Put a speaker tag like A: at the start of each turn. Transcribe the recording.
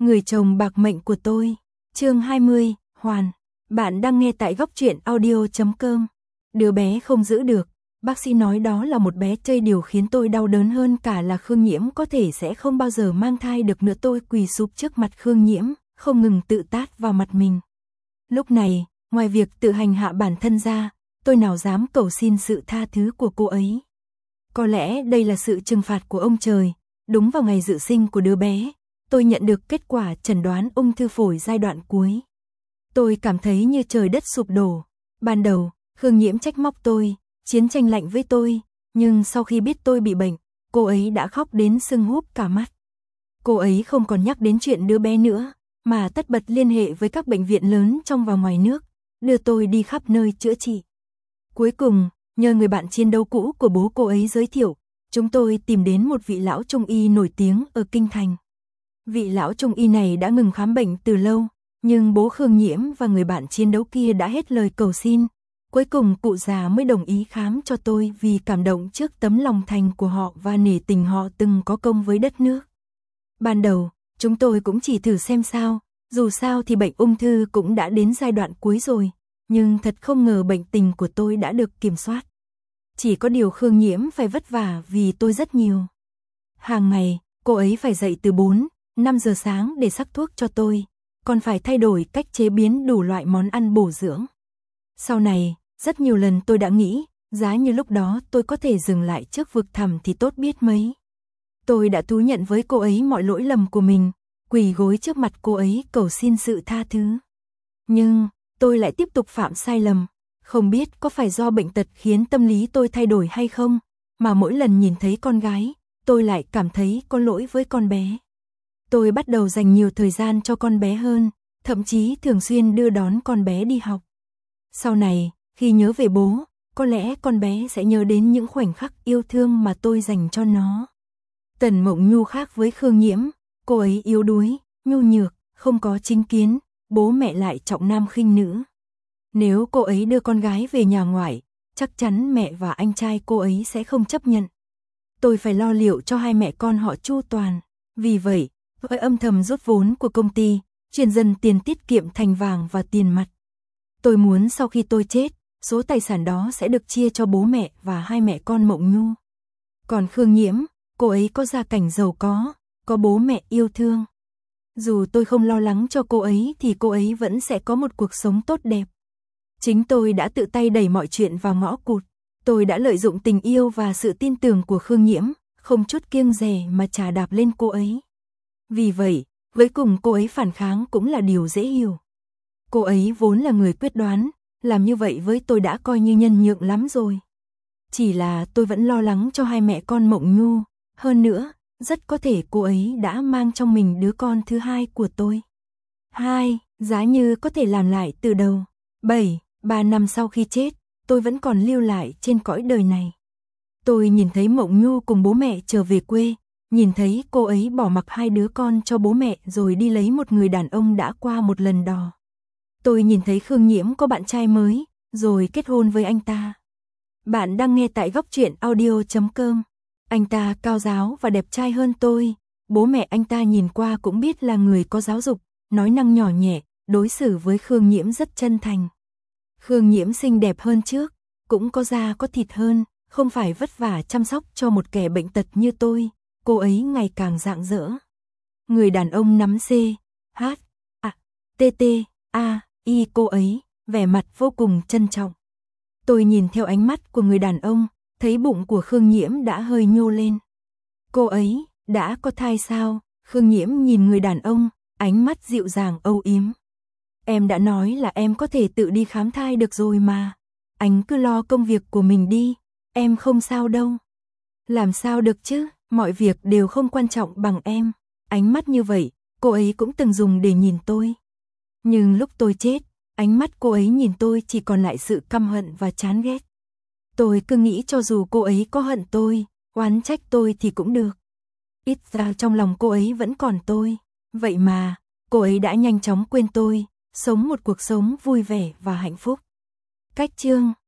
A: Người chồng bạc mệnh của tôi. Chương 20, Hoàn. Bạn đang nghe tại góc truyện audio.com. Đứa bé không giữ được. Bác sĩ nói đó là một bé chơi, điều khiến tôi đau đớn hơn cả là Khương Nhiễm có thể sẽ không bao giờ mang thai được nữa. Tôi quỳ sụp trước mặt Khương Nhiễm, không ngừng tự tát vào mặt mình. Lúc này, ngoài việc tự hành hạ bản thân ra, tôi nào dám cầu xin sự tha thứ của cô ấy. Có lẽ đây là sự trừng phạt của ông trời. Đúng vào ngày dự sinh của đứa bé, tôi nhận được kết quả chẩn đoán ung thư phổi giai đoạn cuối. Tôi cảm thấy như trời đất sụp đổ. Ban đầu, Khương Nhiễm trách móc tôi, chiến tranh lạnh với tôi, nhưng sau khi biết tôi bị bệnh, cô ấy đã khóc đến sưng húp cả mắt. Cô ấy không còn nhắc đến chuyện đứa bé nữa, mà tất bật liên hệ với các bệnh viện lớn trong và ngoài nước, đưa tôi đi khắp nơi chữa trị. Cuối cùng, nhờ người bạn chiến đấu cũ của bố cô ấy giới thiệu, chúng tôi tìm đến một vị lão trung y nổi tiếng ở Kinh Thành. Vị lão trung y này đã ngừng khám bệnh từ lâu, nhưng bố Khương Nhiễm và người bạn chiến đấu kia đã hết lời cầu xin. Cuối cùng cụ già mới đồng ý khám cho tôi vì cảm động trước tấm lòng thành của họ và nể tình họ từng có công với đất nước. Ban đầu, chúng tôi cũng chỉ thử xem sao, dù sao thì bệnh ung thư cũng đã đến giai đoạn cuối rồi, nhưng thật không ngờ bệnh tình của tôi đã được kiểm soát. Chỉ có điều Khương Nhiễm phải vất vả vì tôi rất nhiều. Hàng ngày, cô ấy phải dậy từ 4, 5 giờ sáng để sắc thuốc cho tôi, còn phải thay đổi cách chế biến đủ loại món ăn bổ dưỡng. Sau này, rất nhiều lần tôi đã nghĩ, giá như lúc đó tôi có thể dừng lại trước vực thẳm thì tốt biết mấy. Tôi đã thú nhận với cô ấy mọi lỗi lầm của mình, quỳ gối trước mặt cô ấy cầu xin sự tha thứ. Nhưng, tôi lại tiếp tục phạm sai lầm, không biết có phải do bệnh tật khiến tâm lý tôi thay đổi hay không, mà mỗi lần nhìn thấy con gái, tôi lại cảm thấy có lỗi với con bé. Tôi bắt đầu dành nhiều thời gian cho con bé hơn, thậm chí thường xuyên đưa đón con bé đi học. Sau này, khi nhớ về bố, có lẽ con bé sẽ nhớ đến những khoảnh khắc yêu thương mà tôi dành cho nó. Tần Mộng Nhu khác với Khương Nhiễm, cô ấy yếu đuối, nhu nhược, không có chính kiến, bố mẹ lại trọng nam khinh nữ. Nếu cô ấy đưa con gái về nhà ngoại, chắc chắn mẹ và anh trai cô ấy sẽ không chấp nhận. Tôi phải lo liệu cho hai mẹ con họ chu toàn. Vì vậy, tôi âm thầm rút vốn của công ty, chuyển dần tiền tiết kiệm thành vàng và tiền mặt. Tôi muốn sau khi tôi chết, số tài sản đó sẽ được chia cho bố mẹ và hai mẹ con Mộng Nhu. Còn Khương Nhiễm, cô ấy có gia cảnh giàu có bố mẹ yêu thương. Dù tôi không lo lắng cho cô ấy thì cô ấy vẫn sẽ có một cuộc sống tốt đẹp. Chính tôi đã tự tay đẩy mọi chuyện vào ngõ cụt. Tôi đã lợi dụng tình yêu và sự tin tưởng của Khương Nhiễm, không chút kiêng dè mà chà đạp lên cô ấy. Vì vậy, cuối cùng cô ấy phản kháng cũng là điều dễ hiểu. Cô ấy vốn là người quyết đoán, làm như vậy với tôi đã coi như nhân nhượng lắm rồi. Chỉ là tôi vẫn lo lắng cho hai mẹ con Mộng Nhu, hơn nữa, rất có thể cô ấy đã mang trong mình đứa con thứ hai của tôi. Giá như có thể làm lại từ đầu. 3 năm sau khi chết, tôi vẫn còn lưu lại trên cõi đời này. Tôi nhìn thấy Mộng Nhu cùng bố mẹ trở về quê, nhìn thấy cô ấy bỏ mặc hai đứa con cho bố mẹ rồi đi lấy một người đàn ông đã qua một lần đò. Tôi nhìn thấy Khương Nhiễm có bạn trai mới, rồi kết hôn với anh ta. Bạn đang nghe tại góc truyện audio.com. Anh ta cao ráo và đẹp trai hơn tôi, bố mẹ anh ta nhìn qua cũng biết là người có giáo dục, nói năng nhỏ nhẹ, đối xử với Khương Nhiễm rất chân thành. Khương Nhiễm xinh đẹp hơn trước, cũng có da có thịt hơn, không phải vất vả chăm sóc cho một kẻ bệnh tật như tôi, cô ấy ngày càng rạng rỡ. Người đàn ông nắm CHATTAI cô ấy, vẻ mặt vô cùng trân trọng. Tôi nhìn theo ánh mắt của người đàn ông, thấy bụng của Khương Nhiễm đã hơi nhô lên. Cô ấy, đã có thai sao? Khương Nhiễm nhìn người đàn ông, ánh mắt dịu dàng âu yếm. Em đã nói là em có thể tự đi khám thai được rồi mà. Anh cứ lo công việc của mình đi, em không sao đâu. Làm sao được chứ, mọi việc đều không quan trọng bằng em. Ánh mắt như vậy, cô ấy cũng từng dùng để nhìn tôi. Nhưng lúc tôi chết, ánh mắt cô ấy nhìn tôi chỉ còn lại sự căm hận và chán ghét. Tôi cứ nghĩ cho dù cô ấy có hận tôi, oán trách tôi thì cũng được. Ít ra trong lòng cô ấy vẫn còn tôi. Vậy mà, cô ấy đã nhanh chóng quên tôi, sống một cuộc sống vui vẻ và hạnh phúc. Cách chương